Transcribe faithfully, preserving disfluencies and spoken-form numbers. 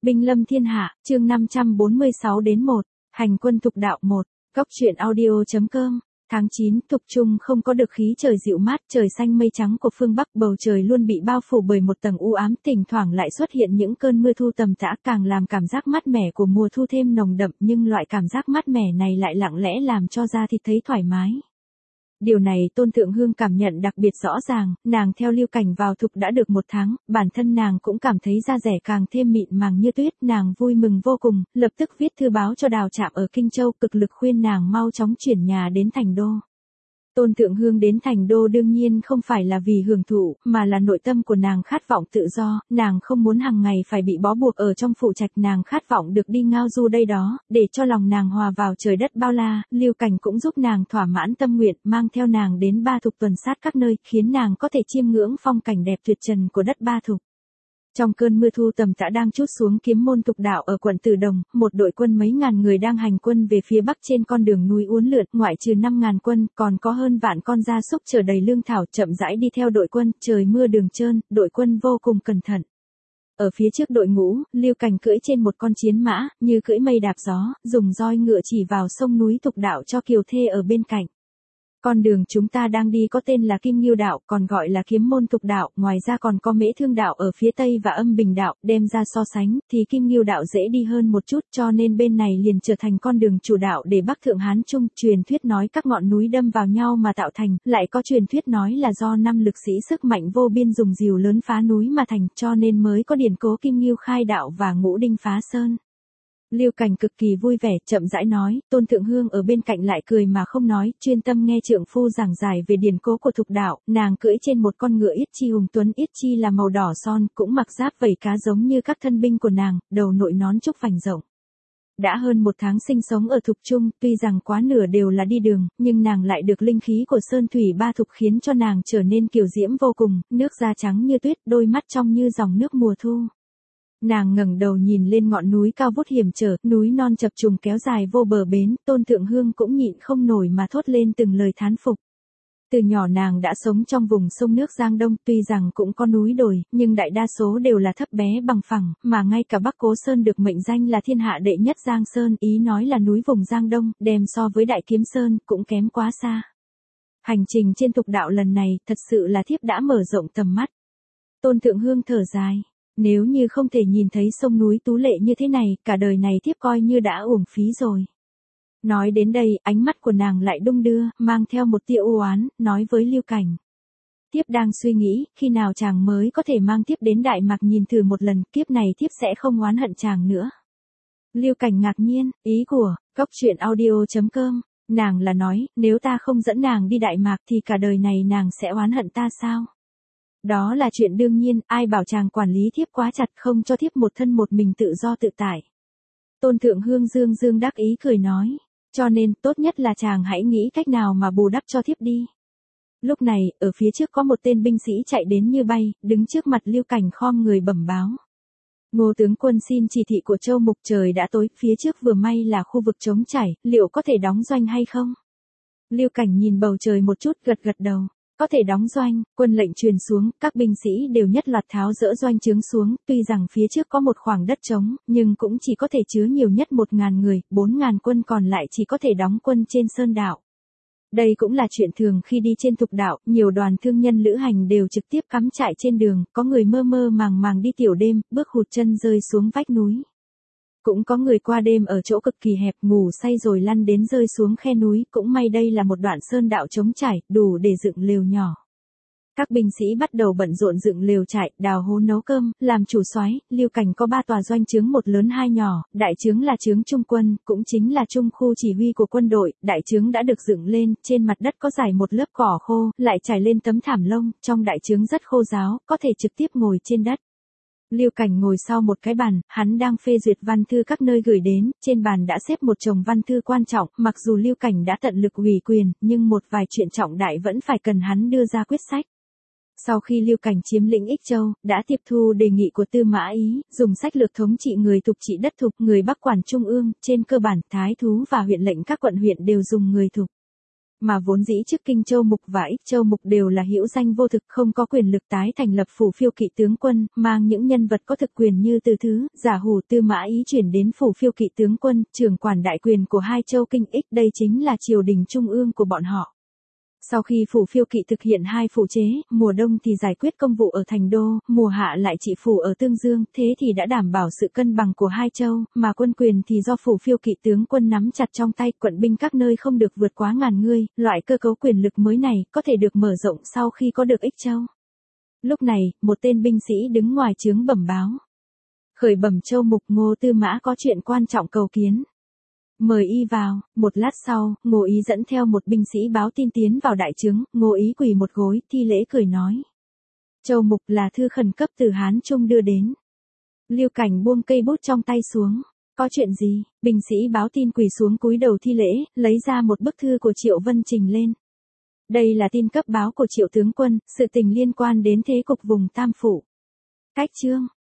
Binh lâm thiên hạ, chương năm trăm bốn mươi sáu đến một, hành quân thục đạo một, góc truyện audio.com. Tháng chín, Thục Trung không có được khí trời dịu mát, trời xanh mây trắng của phương Bắc, bầu trời luôn bị bao phủ bởi một tầng u ám, thỉnh thoảng lại xuất hiện những cơn mưa thu tầm tã, càng làm cảm giác mát mẻ của mùa thu thêm nồng đậm, nhưng loại cảm giác mát mẻ này lại lặng lẽ làm cho da thịt thấy thoải mái. Điều này Tôn Thượng Hương cảm nhận đặc biệt rõ ràng, nàng theo Lưu Cảnh vào Thục đã được một tháng, bản thân nàng cũng cảm thấy da dẻ càng thêm mịn màng như tuyết, nàng vui mừng vô cùng, lập tức viết thư báo cho Đào Trạm ở Kinh Châu, cực lực khuyên nàng mau chóng chuyển nhà đến Thành Đô. Tôn Thượng Hương đến Thành Đô đương nhiên không phải là vì hưởng thụ, mà là nội tâm của nàng khát vọng tự do, nàng không muốn hàng ngày phải bị bó buộc ở trong phủ trạch, nàng khát vọng được đi ngao du đây đó, để cho lòng nàng hòa vào trời đất bao la. Lưu Cảnh cũng giúp nàng thỏa mãn tâm nguyện, mang theo nàng đến Ba Thục tuần sát các nơi, khiến nàng có thể chiêm ngưỡng phong cảnh đẹp tuyệt trần của đất Ba Thục. Trong cơn mưa thu tầm tã đang trút xuống Kiếm Môn Thục đạo ở quận Từ Đồng, một đội quân mấy ngàn người đang hành quân về phía bắc trên con đường núi uốn lượn, ngoại trừ năm ngàn quân, còn có hơn vạn con gia súc chở đầy lương thảo chậm rãi đi theo đội quân, trời mưa đường trơn, đội quân vô cùng cẩn thận. Ở phía trước đội ngũ, Lưu Cảnh cưỡi trên một con chiến mã, như cưỡi mây đạp gió, dùng roi ngựa chỉ vào sông núi Thục đạo cho kiều thê ở bên cạnh. Con đường chúng ta đang đi có tên là Kim Ngưu đạo, còn gọi là Kiếm Môn Thục đạo, ngoài ra còn có Mễ Thương đạo ở phía tây và Âm Bình đạo, đem ra so sánh, thì Kim Ngưu đạo dễ đi hơn một chút, cho nên bên này liền trở thành con đường chủ đạo để Bắc Thượng Hán Trung. Truyền thuyết nói các ngọn núi đâm vào nhau mà tạo thành, lại có truyền thuyết nói là do năm lực sĩ sức mạnh vô biên dùng rìu lớn phá núi mà thành, cho nên mới có điển cố Kim Ngưu khai đạo và Ngũ Đinh phá sơn. Lưu Cảnh cực kỳ vui vẻ, chậm rãi nói, Tôn Thượng Hương ở bên cạnh lại cười mà không nói, chuyên tâm nghe trượng phu giảng giải về điển cố của Thục đạo. Nàng cưỡi trên một con ngựa Yết Chi hùng tuấn, Yết Chi là màu đỏ son, cũng mặc giáp vảy cá giống như các thân binh của nàng, đầu nội nón trúc vành rộng. Đã hơn một tháng sinh sống ở Thục Trung, tuy rằng quá nửa đều là đi đường, nhưng nàng lại được linh khí của Sơn Thủy Ba Thục khiến cho nàng trở nên kiều diễm vô cùng, nước da trắng như tuyết, đôi mắt trong như dòng nước mùa thu. Nàng ngẩng đầu nhìn lên ngọn núi cao vút hiểm trở, núi non chập trùng kéo dài vô bờ bến, Tôn Thượng Hương cũng nhịn không nổi mà thốt lên từng lời thán phục. Từ nhỏ nàng đã sống trong vùng sông nước Giang Đông, tuy rằng cũng có núi đồi, nhưng đại đa số đều là thấp bé bằng phẳng, mà ngay cả Bắc Cố Sơn được mệnh danh là thiên hạ đệ nhất Giang Sơn, ý nói là núi vùng Giang Đông, đem so với Đại Kiếm Sơn, cũng kém quá xa. Hành trình trên Thục đạo lần này, thật sự là thiếp đã mở rộng tầm mắt. Tôn Thượng Hương thở dài. Nếu như không thể nhìn thấy sông núi tú lệ như thế này, cả đời này thiếp coi như đã uổng phí rồi. Nói đến đây, ánh mắt của nàng lại đung đưa, mang theo một tia u oán, nói với Lưu Cảnh. Thiếp đang suy nghĩ, khi nào chàng mới có thể mang thiếp đến Đại Mạc nhìn thử một lần, kiếp này thiếp sẽ không oán hận chàng nữa. Lưu Cảnh ngạc nhiên, ý của, góc truyện audio.com, nàng là nói, nếu ta không dẫn nàng đi Đại Mạc thì cả đời này nàng sẽ oán hận ta sao? Đó là chuyện đương nhiên, ai bảo chàng quản lý thiếp quá chặt không cho thiếp một thân một mình tự do tự tại. Tôn Thượng Hương dương dương đắc ý cười nói, cho nên tốt nhất là chàng hãy nghĩ cách nào mà bù đắp cho thiếp đi. Lúc này, ở phía trước có một tên binh sĩ chạy đến như bay, đứng trước mặt Lưu Cảnh khom người bẩm báo. Ngô tướng quân xin chỉ thị của Châu Mục, trời đã tối, phía trước vừa may là khu vực trống trải, liệu có thể đóng doanh hay không? Lưu Cảnh nhìn bầu trời một chút, gật gật đầu. Có thể đóng doanh, quân lệnh truyền xuống, các binh sĩ đều nhất loạt tháo dỡ doanh trướng xuống, tuy rằng phía trước có một khoảng đất trống, nhưng cũng chỉ có thể chứa nhiều nhất một ngàn người, bốn ngàn quân còn lại chỉ có thể đóng quân trên sơn đạo. Đây cũng là chuyện thường khi đi trên Thục đạo, nhiều đoàn thương nhân lữ hành đều trực tiếp cắm trại trên đường, có người mơ mơ màng màng đi tiểu đêm, bước hụt chân rơi xuống vách núi. Cũng có người qua đêm ở chỗ cực kỳ hẹp, ngủ say rồi lăn đến rơi xuống khe núi, cũng may đây là một đoạn sơn đạo trống trải, đủ để dựng lều nhỏ. Các binh sĩ bắt đầu bận rộn dựng lều trại, đào hố nấu cơm, làm chủ soái. Lưu Cảnh có ba tòa doanh trướng, một lớn hai nhỏ, đại trướng là trướng trung quân, cũng chính là trung khu chỉ huy của quân đội, đại trướng đã được dựng lên, trên mặt đất có rải một lớp cỏ khô, lại trải lên tấm thảm lông, trong đại trướng rất khô ráo, có thể trực tiếp ngồi trên đất. Lưu Cảnh ngồi sau một cái bàn, hắn đang phê duyệt văn thư các nơi gửi đến, trên bàn đã xếp một chồng văn thư quan trọng, mặc dù Lưu Cảnh đã tận lực ủy quyền, nhưng một vài chuyện trọng đại vẫn phải cần hắn đưa ra quyết sách. Sau khi Lưu Cảnh chiếm lĩnh Ích Châu, đã tiếp thu đề nghị của Tư Mã Ý, dùng sách lược thống trị người Thục trị đất Thục, người Bắc quản trung ương, trên cơ bản, thái thú và huyện lệnh các quận huyện đều dùng người Thục. Mà vốn dĩ trước Kinh Châu Mục và Ích Châu Mục đều là hữu danh vô thực, không có quyền lực tái thành lập phủ phiêu kỵ tướng quân, mang những nhân vật có thực quyền như Từ Thứ, Giả Hủ, Tư Mã Ý chuyển đến phủ phiêu kỵ tướng quân, trưởng quản đại quyền của hai châu Kinh Ích, đây chính là triều đình trung ương của bọn họ. Sau khi phủ phiêu kỵ thực hiện hai phủ chế, mùa đông thì giải quyết công vụ ở Thành Đô, mùa hạ lại trị phủ ở Tương Dương, thế thì đã đảm bảo sự cân bằng của hai châu, mà quân quyền thì do phủ phiêu kỵ tướng quân nắm chặt trong tay, quận binh các nơi không được vượt quá ngàn người, loại cơ cấu quyền lực mới này có thể được mở rộng sau khi có được Ích Châu. Lúc này, một tên binh sĩ đứng ngoài trướng bẩm báo. Khởi bẩm Châu Mục, Ngô Tư Mã có chuyện quan trọng cầu kiến. Mời y vào. Một lát sau, Ngô Ý dẫn theo một binh sĩ báo tin tiến vào đại trướng, Ngô Ý quỳ một gối, thi lễ cười nói. Châu Mục, là thư khẩn cấp từ Hán Trung đưa đến. Lưu Cảnh buông cây bút trong tay xuống. Có chuyện gì? Binh sĩ báo tin quỳ xuống cúi đầu thi lễ, lấy ra một bức thư của Triệu Vân trình lên. Đây là tin cấp báo của Triệu tướng quân, sự tình liên quan đến thế cục vùng Tam Phủ. Cách chương.